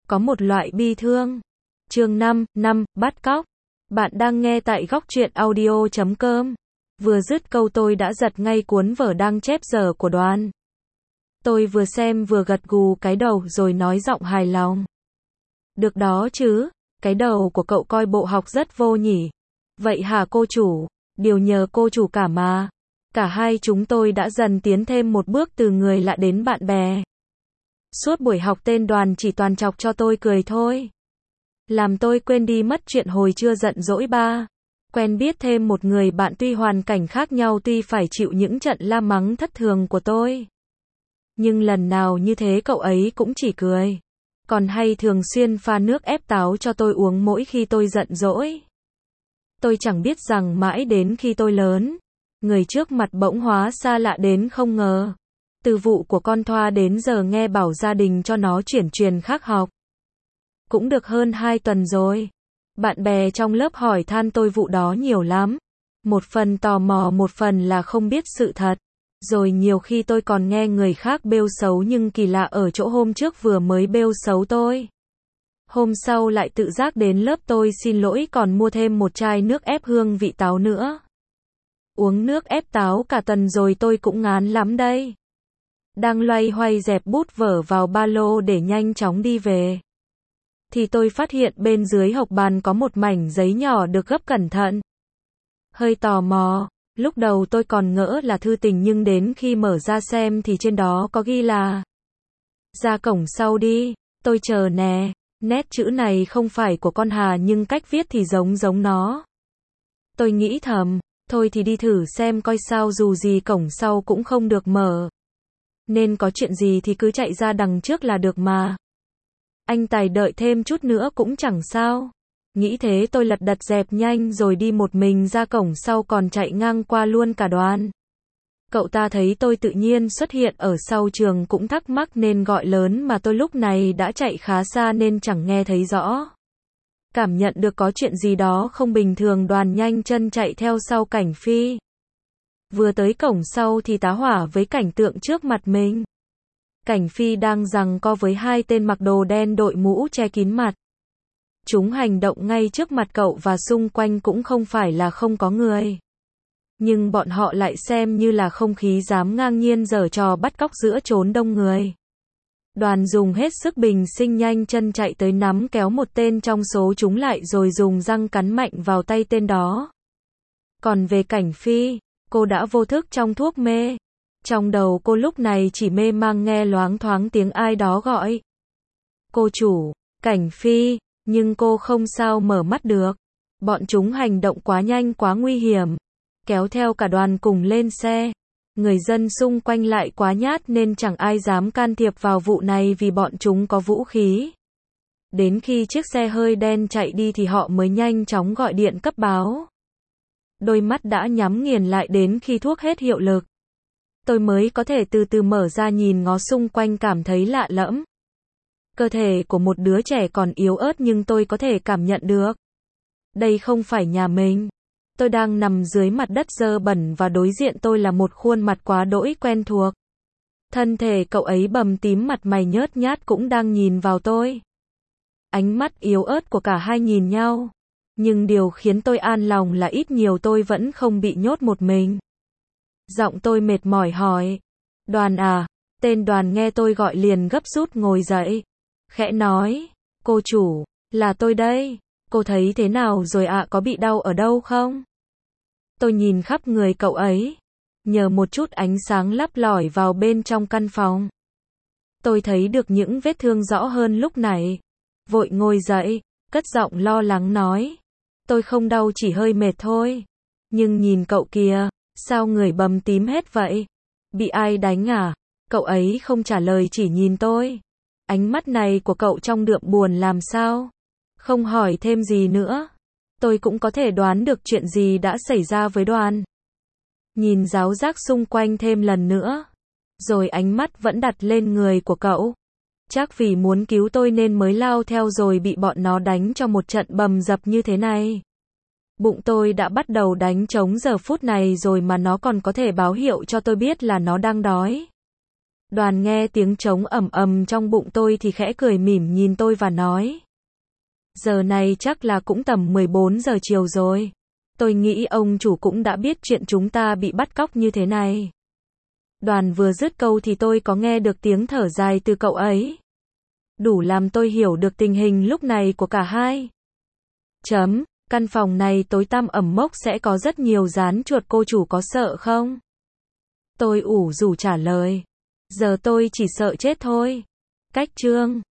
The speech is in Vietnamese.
Có một loại bi thương. Chương 5, bắt cóc. Bạn đang nghe tại góc truyện audio.com. Vừa dứt câu tôi đã giật ngay cuốn vở đang chép giờ của Đoàn. Tôi vừa xem vừa gật gù cái đầu rồi nói giọng hài lòng. Được đó chứ, cái đầu của cậu coi bộ học rất vô nhỉ. Vậy hả cô chủ, điều nhờ cô chủ cả mà. Cả hai chúng tôi đã dần tiến thêm một bước từ người lạ đến bạn bè. Suốt buổi học tên Đoàn chỉ toàn chọc cho tôi cười thôi. Làm tôi quên đi mất chuyện hồi trưa giận dỗi ba. Quen biết thêm một người bạn tuy hoàn cảnh khác nhau, tuy phải chịu những trận la mắng thất thường của tôi. Nhưng lần nào như thế cậu ấy cũng chỉ cười. Còn hay thường xuyên pha nước ép táo cho tôi uống mỗi khi tôi giận dỗi. Tôi chẳng biết rằng mãi đến khi tôi lớn, người trước mặt bỗng hóa xa lạ đến không ngờ. Từ vụ của con Thoa đến giờ nghe bảo gia đình cho nó chuyển truyền khác học. Cũng được hơn 2 tuần rồi. Bạn bè trong lớp hỏi than tôi vụ đó nhiều lắm. Một phần tò mò, một phần là không biết sự thật. Rồi nhiều khi tôi còn nghe người khác bêu xấu, nhưng kỳ lạ ở chỗ hôm trước vừa mới bêu xấu tôi, hôm sau lại tự giác đến lớp tôi xin lỗi còn mua thêm một chai nước ép hương vị táo nữa. Uống nước ép táo cả tuần rồi tôi cũng ngán lắm đây. Đang loay hoay dẹp bút vở vào ba lô để nhanh chóng đi về, thì tôi phát hiện bên dưới học bàn có một mảnh giấy nhỏ được gấp cẩn thận. Hơi tò mò, lúc đầu tôi còn ngỡ là thư tình, nhưng đến khi mở ra xem thì trên đó có ghi là: ra cổng sau đi, tôi chờ nè. Nét chữ này không phải của con Hà nhưng cách viết thì giống nó. Tôi nghĩ thầm, thôi thì đi thử xem coi sao, dù gì cổng sau cũng không được mở. Nên có chuyện gì thì cứ chạy ra đằng trước là được mà. Anh Tài đợi thêm chút nữa cũng chẳng sao. Nghĩ thế tôi lật đật dẹp nhanh rồi đi một mình ra cổng sau, còn chạy ngang qua luôn cả Đoàn. Cậu ta thấy tôi tự nhiên xuất hiện ở sau trường cũng thắc mắc nên gọi lớn, mà tôi lúc này đã chạy khá xa nên chẳng nghe thấy rõ. Cảm nhận được có chuyện gì đó không bình thường, Đoàn nhanh chân chạy theo sau Cảnh Phi. Vừa tới cổng sau thì tá hỏa với cảnh tượng trước mặt mình. Cảnh Phi đang giằng co với hai tên mặc đồ đen đội mũ che kín mặt. Chúng hành động ngay trước mặt cậu và xung quanh cũng không phải là không có người. Nhưng bọn họ lại xem như là không khí, dám ngang nhiên giở trò bắt cóc giữa chốn đông người. Đoàn dùng hết sức bình sinh nhanh chân chạy tới nắm kéo một tên trong số chúng lại rồi dùng răng cắn mạnh vào tay tên đó. Còn về Cảnh Phi, cô đã vô thức trong thuốc mê. Trong đầu cô lúc này chỉ mê mang nghe loáng thoáng tiếng ai đó gọi: cô chủ, Cảnh Phi, nhưng cô không sao mở mắt được. Bọn chúng hành động quá nhanh, quá nguy hiểm, kéo theo cả Đoàn cùng lên xe. Người dân xung quanh lại quá nhát nên chẳng ai dám can thiệp vào vụ này vì bọn chúng có vũ khí. Đến khi chiếc xe hơi đen chạy đi thì họ mới nhanh chóng gọi điện cấp báo. Đôi mắt đã nhắm nghiền lại đến khi thuốc hết hiệu lực. Tôi mới có thể từ từ mở ra nhìn ngó xung quanh, cảm thấy lạ lẫm. Cơ thể của một đứa trẻ còn yếu ớt nhưng tôi có thể cảm nhận được. Đây không phải nhà mình. Tôi đang nằm dưới mặt đất dơ bẩn và đối diện tôi là một khuôn mặt quá đỗi quen thuộc. Thân thể cậu ấy bầm tím, mặt mày nhớt nhát cũng đang nhìn vào tôi. Ánh mắt yếu ớt của cả hai nhìn nhau. Nhưng điều khiến tôi an lòng là ít nhiều tôi vẫn không bị nhốt một mình. Giọng tôi mệt mỏi hỏi: Đoàn à? Tên Đoàn nghe tôi gọi liền gấp rút ngồi dậy. Khẽ nói: cô chủ, là tôi đây. Cô thấy thế nào rồi ạ, có bị đau ở đâu không? Tôi nhìn khắp người cậu ấy. Nhờ một chút ánh sáng lắp lỏi vào bên trong căn phòng, tôi thấy được những vết thương rõ hơn lúc nãy. Vội ngồi dậy, cất giọng lo lắng nói: tôi không đau, chỉ hơi mệt thôi. Nhưng nhìn cậu kìa, sao người bầm tím hết vậy? Bị ai đánh à? Cậu ấy không trả lời, chỉ nhìn tôi. Ánh mắt này của cậu trông đượm buồn làm sao? Không hỏi thêm gì nữa. Tôi cũng có thể đoán được chuyện gì đã xảy ra với Đoàn. Nhìn giáo giác xung quanh thêm lần nữa, rồi ánh mắt vẫn đặt lên người của cậu. Chắc vì muốn cứu tôi nên mới lao theo rồi bị bọn nó đánh cho một trận bầm dập như thế này. Bụng tôi đã bắt đầu đánh trống giờ phút này rồi mà nó còn có thể báo hiệu cho tôi biết là nó đang đói. Đoàn nghe tiếng trống ầm ầm trong bụng tôi thì khẽ cười mỉm nhìn tôi và nói. Giờ này chắc là cũng tầm 14 giờ chiều rồi. Tôi nghĩ ông chủ cũng đã biết chuyện chúng ta bị bắt cóc như thế này. Đoàn vừa dứt câu thì tôi có nghe được tiếng thở dài từ cậu ấy. Đủ làm tôi hiểu được tình hình lúc này của cả hai. Căn phòng này tối tăm ẩm mốc sẽ có rất nhiều gián chuột, cô chủ có sợ không? Tôi ủ rũ trả lời. Giờ tôi chỉ sợ chết thôi. Cách chương